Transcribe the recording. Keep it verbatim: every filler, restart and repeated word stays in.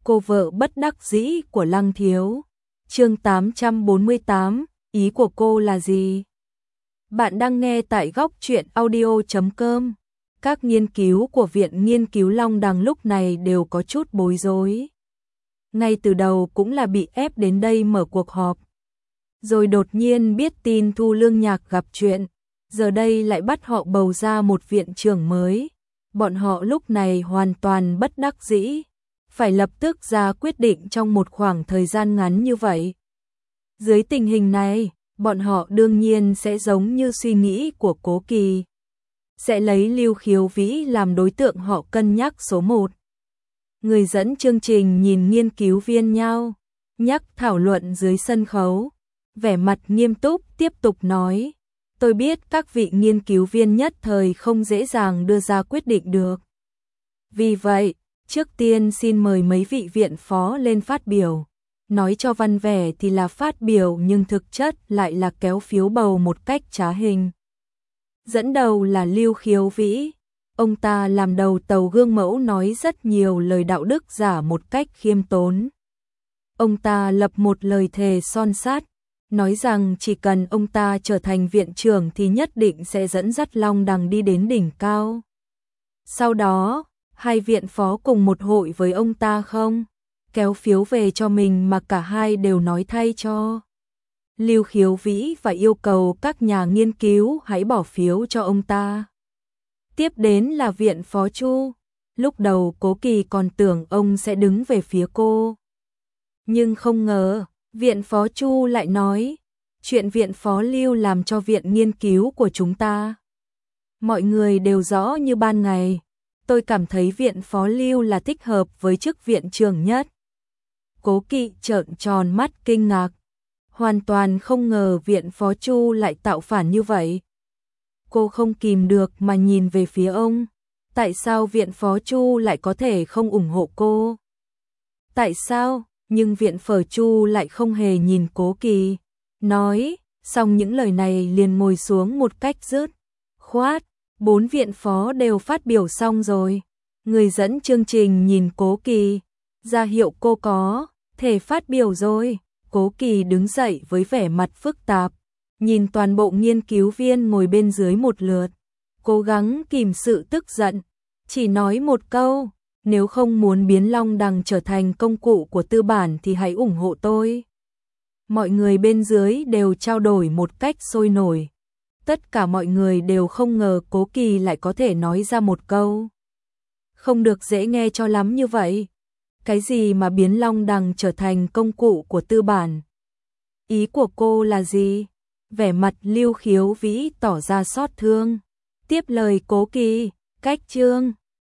cô vợ bất đắc dĩ của Lăng Thiếu. Chương tám trăm bốn mươi tám, ý của cô là gì? Bạn đang nghe tại góc truyện audio chấm com. Các nghiên cứu của Viện Nghiên cứu Long Đằng lúc này đều có chút bối rối. Ngay từ đầu cũng là bị ép đến đây mở cuộc họp. Rồi đột nhiên biết tin Thu Lương Nhạc gặp chuyện, giờ đây lại bắt họ bầu ra một viện trưởng mới. Bọn họ lúc này hoàn toàn bất đắc dĩ, phải lập tức ra quyết định trong một khoảng thời gian ngắn như vậy. Dưới tình hình này, bọn họ đương nhiên sẽ giống như suy nghĩ của Cố Kỳ, sẽ lấy Lưu Khiếu Vĩ làm đối tượng họ cân nhắc số một. Người dẫn chương trình nhìn nghiên cứu viên nhau, nhắc thảo luận dưới sân khấu, vẻ mặt nghiêm túc tiếp tục nói, tôi biết các vị nghiên cứu viên nhất thời không dễ dàng đưa ra quyết định được. Vì vậy, trước tiên xin mời mấy vị viện phó lên phát biểu. Nói cho văn vẻ thì là phát biểu nhưng thực chất lại là kéo phiếu bầu một cách trá hình. Dẫn đầu là Lưu Khiếu Vĩ. Ông ta làm đầu tàu gương mẫu nói rất nhiều lời đạo đức giả một cách khiêm tốn. Ông ta lập một lời thề son sắt, nói rằng chỉ cần ông ta trở thành viện trưởng thì nhất định sẽ dẫn dắt Long Đằng đi đến đỉnh cao. Sau đó, hai viện phó cùng một hội với ông ta không? Kéo phiếu về cho mình mà cả hai đều nói thay cho Lưu Khiếu Vĩ và yêu cầu các nhà nghiên cứu hãy bỏ phiếu cho ông ta. Tiếp đến là viện phó Chu. Lúc đầu Cố Kỳ còn tưởng ông sẽ đứng về phía cô. Nhưng không ngờ, viện phó Chu lại nói, chuyện viện phó Lưu làm cho viện nghiên cứu của chúng ta. Mọi người đều rõ như ban ngày. Tôi cảm thấy viện phó Lưu là thích hợp với chức viện trưởng nhất. Cố Kỵ trợn tròn mắt kinh ngạc, hoàn toàn không ngờ viện phó Chu lại tạo phản như vậy. Cô không kìm được mà nhìn về phía ông, tại sao viện phó Chu lại có thể không ủng hộ cô? Tại sao? Nhưng viện phó Chu lại không hề nhìn Cố Kỳ, nói, xong những lời này liền ngồi xuống một cách dứt khoát. Bốn viện phó đều phát biểu xong rồi. Người dẫn chương trình nhìn Cố Kỳ, ra hiệu cô có thể phát biểu rồi. Cố Kỳ đứng dậy với vẻ mặt phức tạp, nhìn toàn bộ nghiên cứu viên ngồi bên dưới một lượt, cố gắng kìm sự tức giận, chỉ nói một câu, nếu không muốn biến Long Đằng trở thành công cụ của tư bản thì hãy ủng hộ tôi. Mọi người bên dưới đều trao đổi một cách sôi nổi. Tất cả mọi người đều không ngờ Cố Kỳ lại có thể nói ra một câu không được dễ nghe cho lắm như vậy. Cái gì mà biến Long Đằng trở thành công cụ của tư bản? Ý của cô là gì? Vẻ mặt Lưu Khiếu Vĩ tỏ ra xót thương. Tiếp lời Cố Kỳ, cách chương